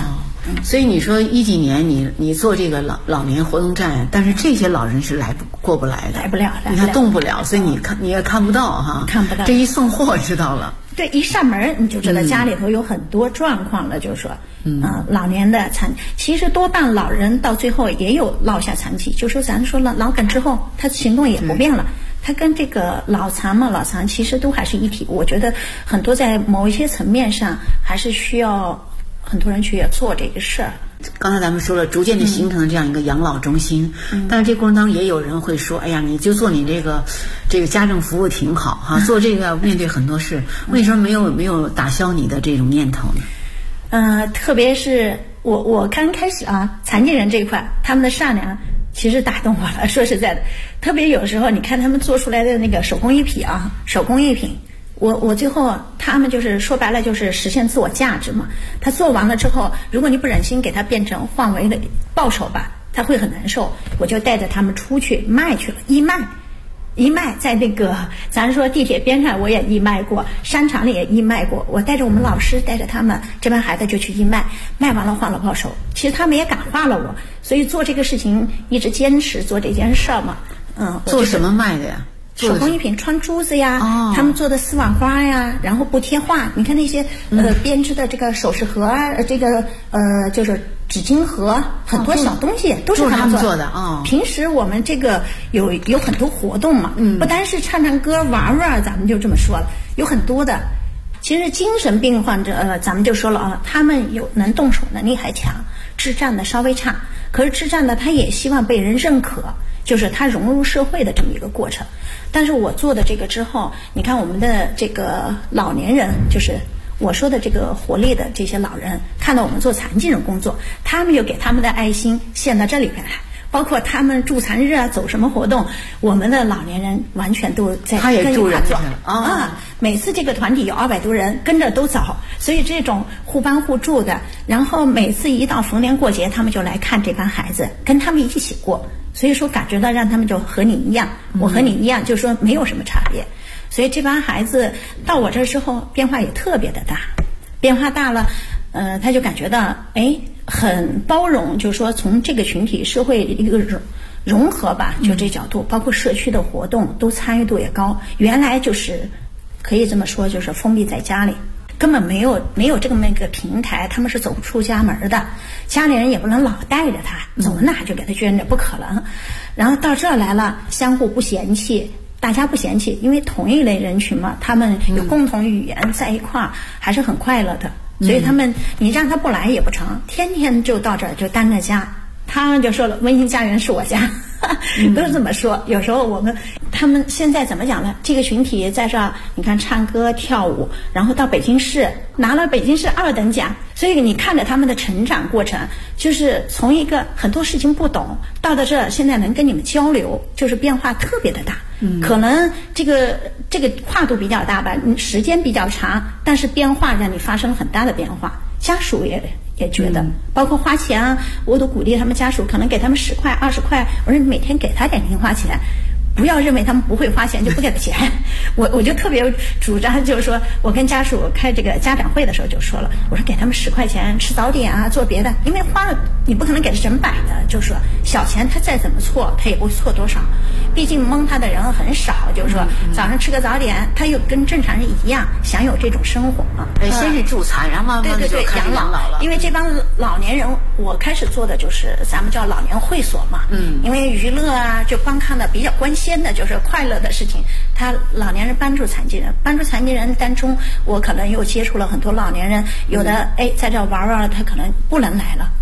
所以你说10几年你做这个老年活动站，但是这些老人是过不来的， 来不了， 你看动不了，所以你也看不到哈， 看不到。 这一送货知道了。 对，一上门你就知道家里头有很多状况了，就是说，老年的其实多半老人到最后也有落下残疾，就说咱说了脑梗之后，他行动也不便了，他跟这个脑残其实都还是一体。我觉得很多在某一些层面上还是需要很多人去做这个事儿。 刚才咱们说了，逐渐的形成这样一个养老中心，但是这过程当中也有人会说，哎呀，你就做你这个家政服务挺好哈，做这个面对很多事，为什么没有打消你的这种念头呢？特别是我刚开始残疾人这一块，他们的善良其实打动我了。说实在的，特别有时候你看他们做出来的那个手工艺品，我最后他们就是说白了就是实现自我价值嘛。他做完了之后，如果你不忍心给他变成换为的报酬吧，他会很难受。我就带着他们出去卖去了，义卖在那个咱说地铁边上我也义卖过，商场里也义卖过。我带着我们老师带着他们这帮孩子就去义卖，卖完了换了报酬。其实他们也感化了我，所以做这个事情一直坚持做这件事儿嘛。 做什么卖的呀？ 手工艺品，穿珠子呀，他们做的丝网花呀，然后布贴画，你看那些编织的这个首饰盒啊，这个就是纸巾盒，很多小东西都是他们做的平时我们这个有很多活动嘛，不单是唱歌玩玩，咱们就这么说了，有很多的。其实精神病患者咱们就说了他们能动手能力还强，智障的稍微差，可是智障的他也希望被人认可，就是他融入社会的这么一个过程。但是我做的这个之后，你看我们的这个老年人，就是我说的这个活力的这些老人，看到我们做残疾人工作，他们又给他们的爱心献到这里边来，包括他们助残日走什么活动，我们的老年人完全都在跟着他做每次这个团体有200多人跟着都走，所以这种互帮互助的，然后每次一到逢年过节，他们就来看这帮孩子，跟他们一起过。所以说感觉到让他们就和你一样，我和你一样，就说没有什么差别。所以这帮孩子到我这之后变化也特别的大，变化大了他就感觉到很包容，就是说从这个群体社会一个融合吧，就这角度，包括社区的活动都参与度也高。原来就是可以这么说，就是封闭在家里，根本没有这么一个平台，他们是走不出家门的，家里人也不能老带着他，走哪就给他捐着，不可能。然后到这儿来了，相互不嫌弃，大家不嫌弃，因为同一类人群嘛，他们有共同语言在一块儿，还是很快乐的。所以他们你让他不来也不成，天天就到这儿就待在家。他们就说了，温馨家园是我家，都是这么说。有时候他们现在怎么讲呢？这个群体在这儿，你看唱歌跳舞，然后到北京市拿了北京市2等奖，所以你看着他们的成长过程，就是从一个很多事情不懂，到这儿现在能跟你们交流，就是变化特别的大。可能这个跨度比较大吧，时间比较长，但是变化让你发生很大的变化。家属也觉得，包括花钱我都鼓励他们家属，可能给他们10块20块，我说你每天给他点零花钱，不要认为他们不会花钱就不给他钱。我就特别主张，就是说我跟家属开这个家长会的时候就说了，我说给他们10块钱吃早点做别的，因为花了你不可能给他整百的，就是说小钱他再怎么错他也不会错多少，毕竟蒙他的人很少，就是说早上吃个早点，他又跟正常人一样享有这种生活先是助残，然后慢慢的就开始养老了。 因为这帮老年人，我开始做的就是咱们叫老年会所嘛，因为娱乐就观看的比较关心的就是快乐的事情。他老年人帮助残疾人当中，我可能又接触了很多老年人，有的在这玩玩，他可能不能来了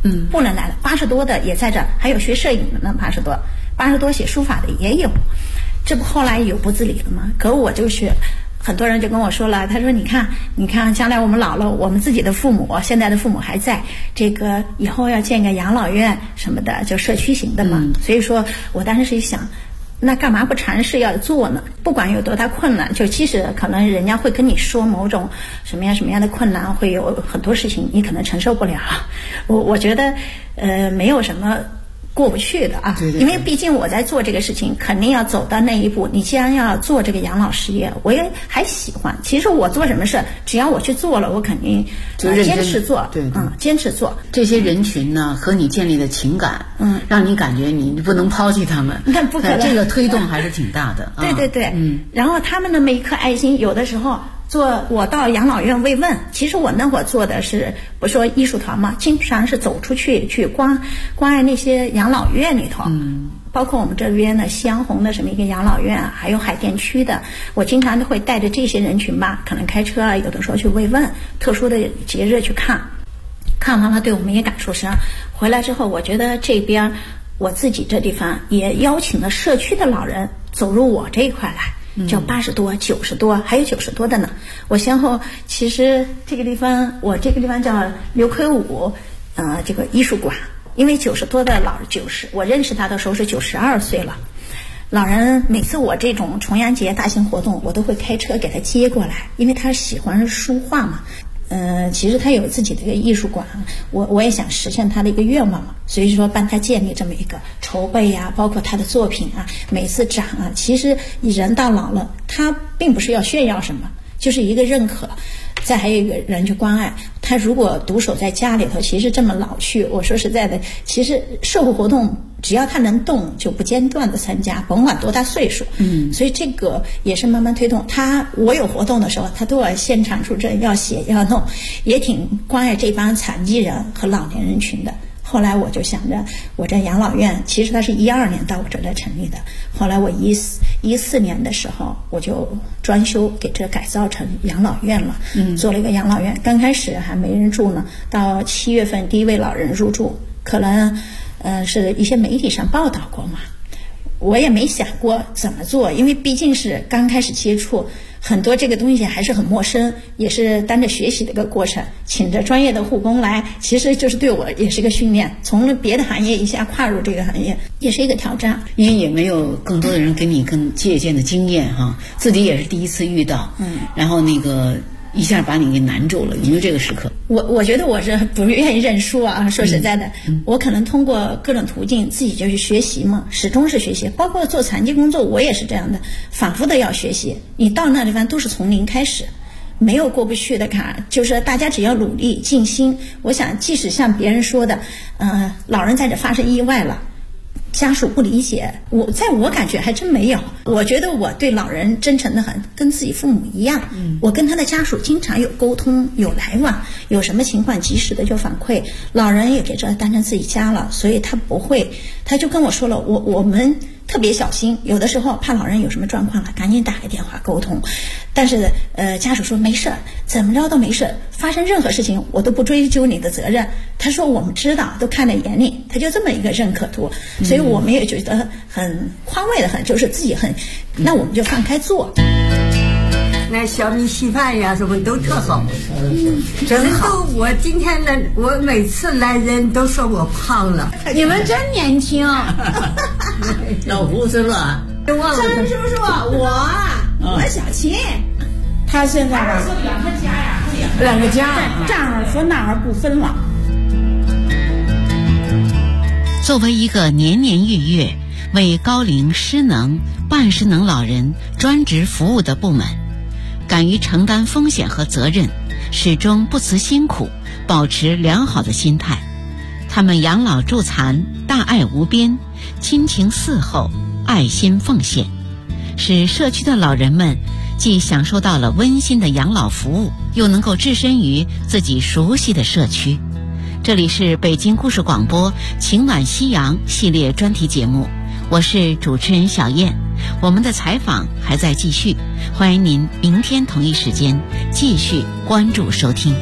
，80多的也在这，还有学摄影的呢，80多写书法的也有，这不后来有不自理了吗？可我就是很多人就跟我说了，他说你看将来我们老了，我们自己的父母现在的父母还在，这个以后要建个养老院什么的，就社区型的嘛。所以说我当时一想，那干嘛不尝试要做呢？不管有多大困难，就即使可能人家会跟你说某种什么样的困难，会有很多事情你可能承受不了。我觉得没有什么过不去的啊。 对， 因为毕竟我在做这个事情，肯定要走到那一步。你既然要做这个养老事业，我也还喜欢。其实我做什么事，只要我去做了，我肯定坚持做。 对， 坚持做。 这些人群呢，和你建立的情感，让你感觉你不能抛弃他们。 那不可能， 这个推动还是挺大的。 对，然后他们的每一颗爱心，有的时候。我到养老院慰问，其实我那会儿做的是不说艺术团嘛，经常是走出去关爱那些养老院里头，包括我们这边的西洋红的什么一个养老院，还有海淀区的，我经常都会带着这些人群吧，可能开车啊，有的时候去慰问，特殊的节日去看完了对我们也感受深。回来之后，我觉得这边我自己这地方也邀请了社区的老人走入我这一块来。叫80多、90多，还有90多的呢。我先后其实这个地方，我这个地方叫刘奎武，这个艺术馆，因为90多的老人我认识他的时候是92岁了。老人每次我这种重阳节大型活动，我都会开车给他接过来，因为他喜欢书画嘛。其实他有自己的一个艺术馆，我也想实现他的一个愿望嘛，所以说帮他建立这么一个筹备啊，包括他的作品啊，每次展啊，其实人到老了，他并不是要炫耀什么，就是一个认可，再还有一个人去关爱他。如果独守在家里头，其实这么老去，我说实在的，其实社会活动只要他能动，就不间断的参加，甭管多大岁数。所以这个也是慢慢推动他。我有活动的时候，他都要现场出阵，要写要弄，也挺关爱这帮残疾人和老年人群的。后来我就想着，我这养老院其实它是12年到我这来成立的，后来我14年的时候我就装修给这改造成养老院了，做了一个养老院。刚开始还没人住呢，到7月份第一位老人入住，可能是一些媒体上报道过嘛，我也没想过怎么做，因为毕竟是刚开始接触，很多这个东西还是很陌生，也是当着学习的一个过程。请着专业的护工来，其实就是对我也是一个训练，从别的行业一下跨入这个行业，也是一个挑战。 因为也没有更多的人给你更借鉴的经验哈，自己也是第一次遇到，然后一下把你给难住了，有没有这个时刻？ 我觉得我是不愿意认输啊，说实在的，我可能通过各种途径自己就去学习嘛，始终是学习，包括做残疾工作我也是这样的，反复的要学习。你到那地方都是从零开始，没有过不去的坎，就是大家只要努力尽心。我想即使像别人说的老人在这发生意外了，家属不理解，在我感觉还真没有。我觉得我对老人真诚的很，跟自己父母一样。我跟他的家属经常有沟通，有来往，有什么情况及时的就反馈。老人也给这当成自己家了，所以他不会，他就跟我说了，我们特别小心，有的时候怕老人有什么状况了，赶紧打个电话沟通。但是家属说没事，怎么着都没事，发生任何事情我都不追究你的责任。他说我们知道，都看在眼里，他就这么一个认可度，所以我们也觉得很宽慰的很，就是自己很，那我们就放开做。 那小米稀饭呀什么都特好，真好。我今天呢，我每次来人都说我胖了。 你们真年轻。 老胡是吧？ 张叔叔，我小琴， 他现在吧，两个家，这儿和那儿不分了。 作为一个年年月月为高龄失能、半失能老人专职服务的部门，敢于承担风险和责任，始终不辞辛苦，保持良好的心态。他们养老助残，大爱无边，亲情伺候，爱心奉献，使社区的老人们既享受到了温馨的养老服务，又能够置身于自己熟悉的社区。这里是北京故事广播情暖夕阳系列专题节目，我是主持人小燕。我们的采访还在继续，欢迎您明天同一时间继续关注收听。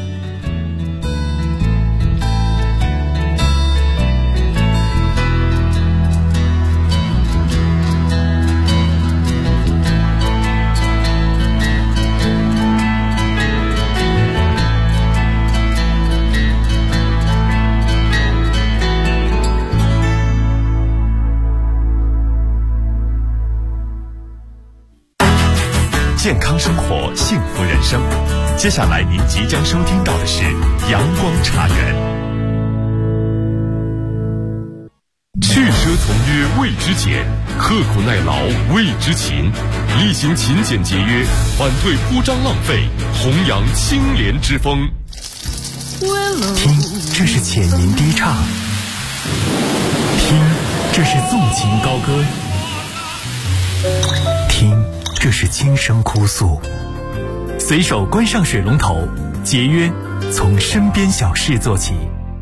健康生活，幸福人生。接下来您即将收听到的是阳光茶园。 去奢从约谓之俭，刻苦耐劳谓之勤，厉行勤俭节约，反对铺张浪费，弘扬清廉之风。 听，这是浅吟低唱；听，这是纵情高歌；听，这是轻声哭诉。随手关上水龙头，节约从身边小事做起。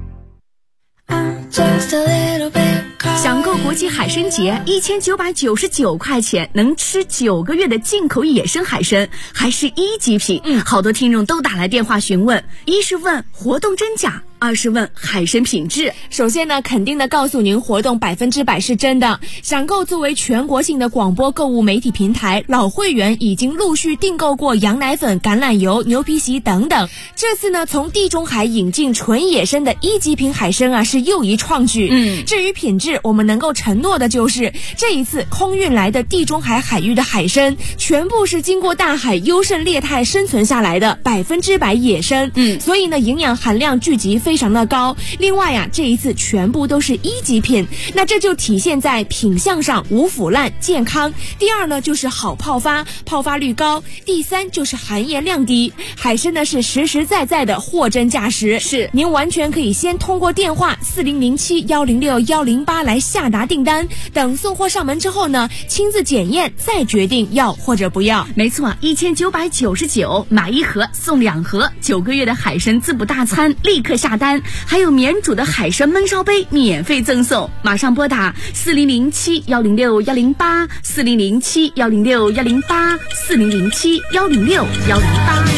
享购国际海参节，1999块钱能吃9个月的进口野生海参，还是1级品。好多听众都打来电话询问，一是问活动真假，2是问海参品质。 首先呢，肯定的告诉您，活动100%是真的。享购作为全国性的广播购物媒体平台，老会员已经陆续订购过羊奶粉、橄榄油、牛皮席等等。这次呢，从地中海引进纯野生的1级品海参啊，是又一创举。至于品质，我们能够承诺的就是，这一次空运来的地中海海域的海参，全部是经过大海优胜劣汰生存下来的100%野生。所以呢，营养含量聚集非常的高。另外呀，这一次全部都是1级品，那这就体现在品相上无腐烂、健康。第2呢，就是好泡发，泡发率高。第3就是含盐量低。海参呢是实实在在的货真价实，是您完全可以先通过电话4007106108来下达订单，等送货上门之后呢，亲自检验再决定要或者不要。 没错，1999买1盒送2盒，9个月的海参滋补大餐立刻下单，还有免煮的海参焖烧杯免费赠送。马上拨打4007106108 4007106108 4007106108。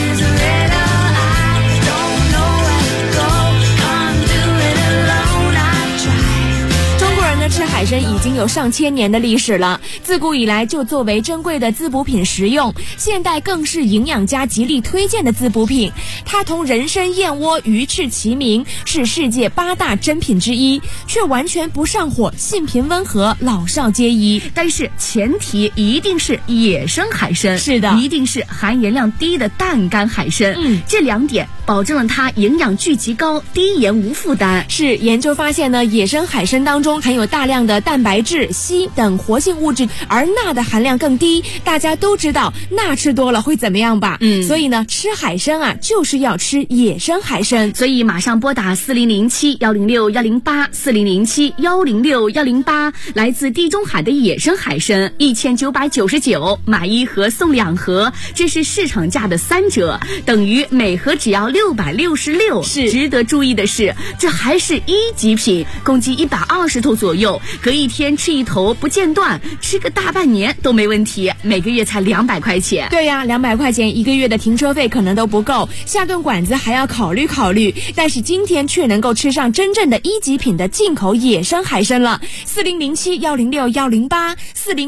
吃海参已经有上千年的历史了，自古以来就作为珍贵的滋补品食用，现代更是营养家极力推荐的滋补品。它同人参、燕窝、鱼翅齐名，是世界8大珍品之一，却完全不上火，性平温和，老少皆宜。 但是前提一定是野生海参， 是的， 一定是含盐量低的淡干海参。这2点保证了它营养聚集高，低盐无负担。 是研究发现呢，野生海参当中含有大量的蛋白质、硒等活性物质，而钠的含量更低。大家都知道钠吃多了会怎么样吧？所以呢，吃海参啊，就是要吃野生海参。 所以马上拨打4007106108 4007106108，来自地中海的野生海参1999，买1盒送2盒，这是市场价的3折，等于每盒只要666。 是值得注意的是，这还是1级品，公斤120头左右，隔1天吃1头不间断，吃个大半年都没问题，每个月才200块钱。 对呀，200块钱1个月的停车费可能都不够，下顿馆子还要考虑考虑。但是今天却能够吃上真正的1级品的进口野生海参了。4007106108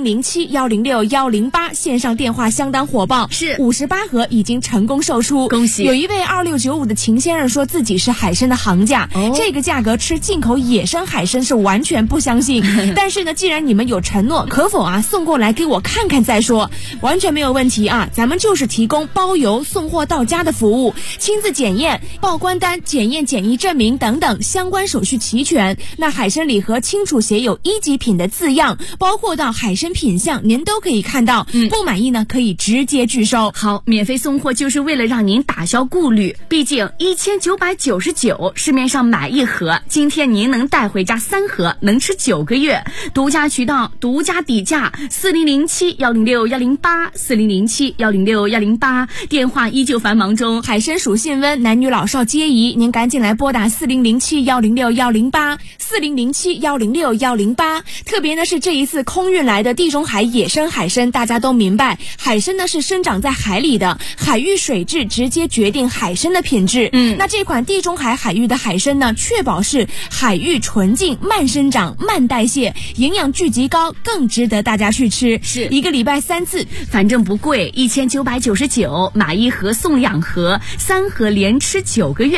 4007106108，线上电话相当火爆， 是 58盒已经成功售出， 恭喜！ 有一位2695的秦先生说自己是海参的行家，这个价格吃进口野生海参是完全不相信。但是呢，既然你们有承诺，可否啊送过来给我看看再说？完全没有问题啊，咱们就是提供包邮送货到家的服务，亲自检验、报关单、检验检疫证明等等相关手续齐全。那海参礼盒清楚写有1级品的字样，包括到海参品相您都可以看到。不满意呢可以直接拒收。 好，免费送货就是为了让您打消顾虑，毕竟1999市面上买1盒，今天您能带回家3盒，能吃9个月。独家渠道，独家底价，4007106108 4007106108，电话依旧繁忙中。 海参属性温，男女老少皆宜，您赶紧来拨打4007106108 4007106108。特别呢是这一次空运来的地中海野生海参，大家都明白，海参呢是生长在海里的，海域水质直接决定海参的品质。那这款地中海海域的海参呢，确保是海域纯净、慢生长、慢代谢，营养聚集高，更值得大家去吃。 是 1个礼拜3次， 反正不贵，1999买1盒送2盒，3盒连吃9个月。